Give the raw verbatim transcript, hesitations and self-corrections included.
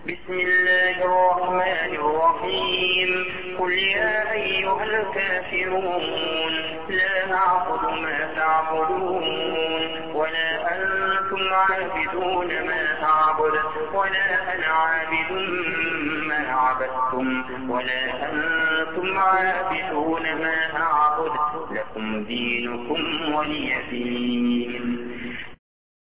بسم الله الرحمن الرحيم قل يا أيها الكافرون لا أعبد ما تعبدون ولا أنتم عابدون ما أعبد ولا أنا عابد ما عبدتم ولا أنتم عابدون ما أعبد لكم دينكم ولي دين.